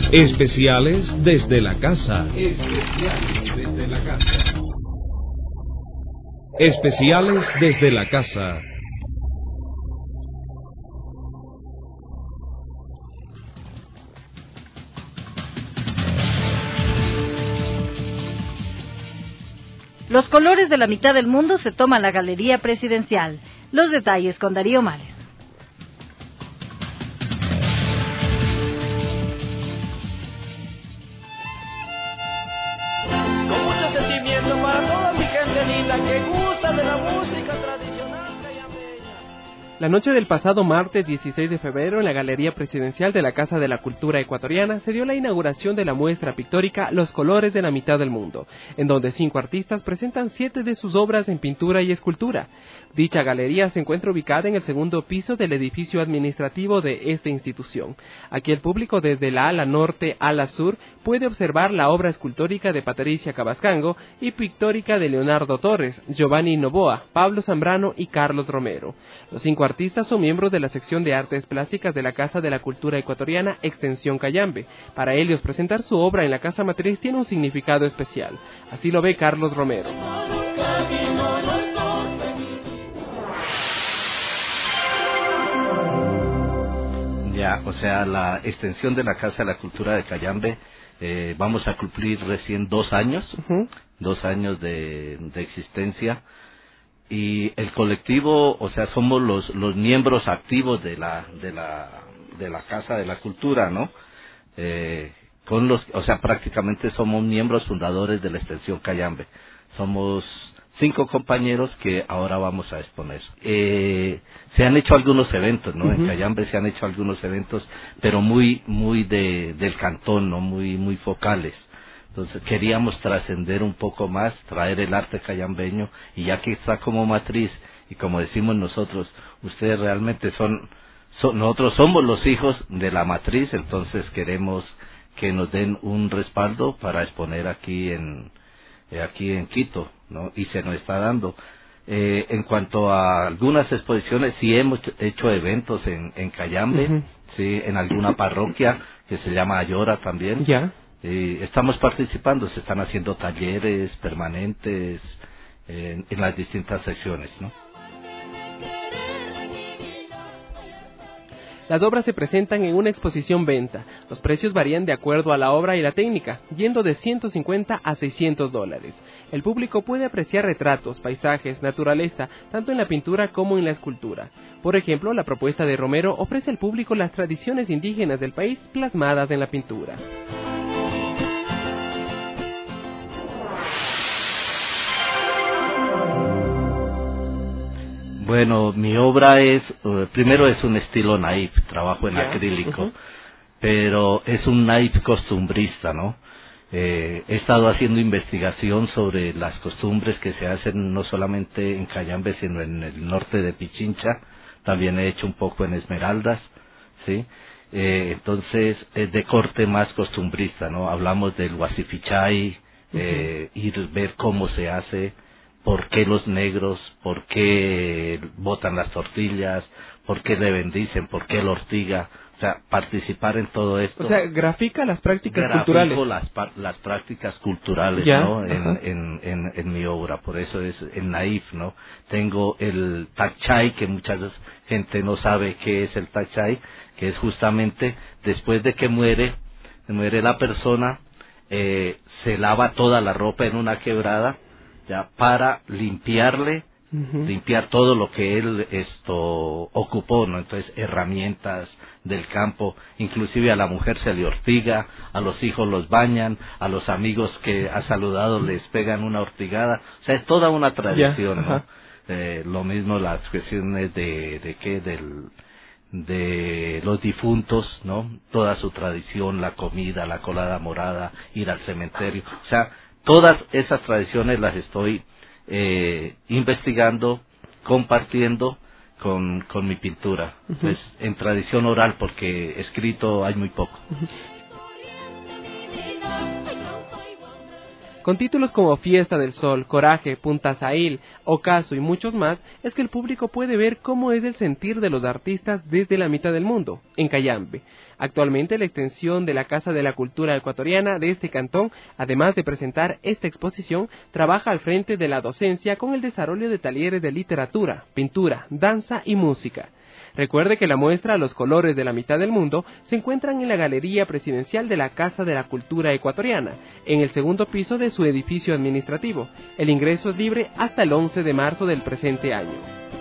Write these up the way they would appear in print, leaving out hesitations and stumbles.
Especiales desde la casa. Especiales desde la casa. Especiales desde la casa. Los colores de la mitad del mundo se toman la Galería Presidencial. Los detalles con Darío Males. Con mucho sentimiento para toda mi gente linda que gusta de la música tradicional cayameña. La noche del pasado martes 16 de febrero en la Galería Presidencial de la Casa de la Cultura Ecuatoriana se dio la inauguración de la muestra pictórica Los colores de la mitad del mundo, en donde 5 artistas presentan 7 de sus obras en pintura y escultura. Dicha galería se encuentra ubicada en el segundo piso del edificio administrativo de esta institución. Aquí el público desde la ala norte a la sur puede observar la obra escultórica de Patricia Cabascango y pictórica de Leonardo Torres, Giovanni Novoa, Pablo Zambrano y Carlos Romero. Los 5 artistas son miembros de la sección de artes plásticas de la Casa de la Cultura Ecuatoriana, Extensión Cayambe. Para ellos, presentar su obra en la casa matriz tiene un significado especial. Así lo ve Carlos Romero. Ya, o sea, la extensión de la Casa de la Cultura de Cayambe, vamos a cumplir recién 2 años, 2 años de existencia. Y el colectivo, o sea, somos los miembros activos de la Casa de la Cultura, ¿no? O sea, prácticamente somos miembros fundadores de la extensión Cayambe. Somos 5 compañeros que ahora vamos a exponer. Se han hecho algunos eventos, ¿no? En Cayambe se han hecho algunos eventos, pero muy del cantón, ¿no? Muy focales. Entonces queríamos trascender un poco más, traer el arte cayambeño, y ya que está como matriz, y como decimos nosotros, ustedes realmente nosotros somos los hijos de la matriz, entonces queremos que nos den un respaldo para exponer aquí en Quito, ¿no? Y se nos está dando. En cuanto a algunas exposiciones, sí hemos hecho eventos en Cayambe, sí, en alguna parroquia que se llama Ayora también. Ya. Estamos participando, se están haciendo talleres permanentes en las distintas secciones, ¿no? Las obras se presentan en una exposición venta. Los precios varían de acuerdo a la obra y la técnica, yendo de $150 a $600. El público puede apreciar retratos, paisajes, naturaleza, tanto en la pintura como en la escultura. Por ejemplo, la propuesta de Romero ofrece al público las tradiciones indígenas del país plasmadas en la pintura. Bueno, mi obra primero es un estilo naif, trabajo en acrílico, pero es un naif costumbrista, ¿no? He estado haciendo investigación sobre las costumbres que se hacen no solamente en Cayambe, sino en el norte de Pichincha, también he hecho un poco en Esmeraldas, ¿sí? Entonces es de corte más costumbrista, ¿no? Hablamos del huasifichay, ver cómo se hace, por qué los negros, por qué botan las tortillas, por qué le bendicen, por qué la ortiga, o sea, participar en todo esto. O sea, grafica las prácticas culturales. Las prácticas culturales, ya, ¿no? En mi obra, por eso es el naif, ¿no? Tengo el tachay, que mucha gente no sabe qué es el tachay, que es justamente después de que muere la persona, se lava toda la ropa en una quebrada, ya, para limpiar todo lo que él ocupó, ¿no? Entonces, herramientas del campo, inclusive a la mujer se le ortiga, a los hijos los bañan, a los amigos que ha saludado les pegan una ortigada, o sea, es toda una tradición, ¿no? Lo mismo las cuestiones de los difuntos, ¿no? Toda su tradición, la comida, la colada morada, ir al cementerio, o sea, todas esas tradiciones las estoy investigando, compartiendo con mi pintura, pues en tradición oral, porque escrito hay muy poco. Con títulos como Fiesta del Sol, Coraje, Punta Sail, Ocaso y muchos más, es que el público puede ver cómo es el sentir de los artistas desde la mitad del mundo, en Cayambe. Actualmente la extensión de la Casa de la Cultura Ecuatoriana de este cantón, además de presentar esta exposición, trabaja al frente de la docencia con el desarrollo de talleres de literatura, pintura, danza y música. Recuerde que la muestra Los colores de la mitad del mundo se encuentran en la Galería Presidencial de la Casa de la Cultura Ecuatoriana, en el segundo piso de su edificio administrativo. El ingreso es libre hasta el 11 de marzo del presente año.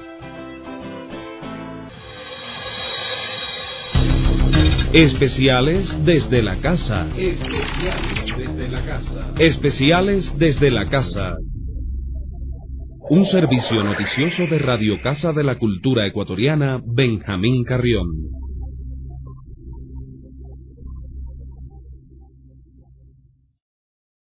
Especiales desde la casa. Especiales desde la casa. Especiales desde la casa. Un servicio noticioso de Radio Casa de la Cultura Ecuatoriana, Benjamín Carrión.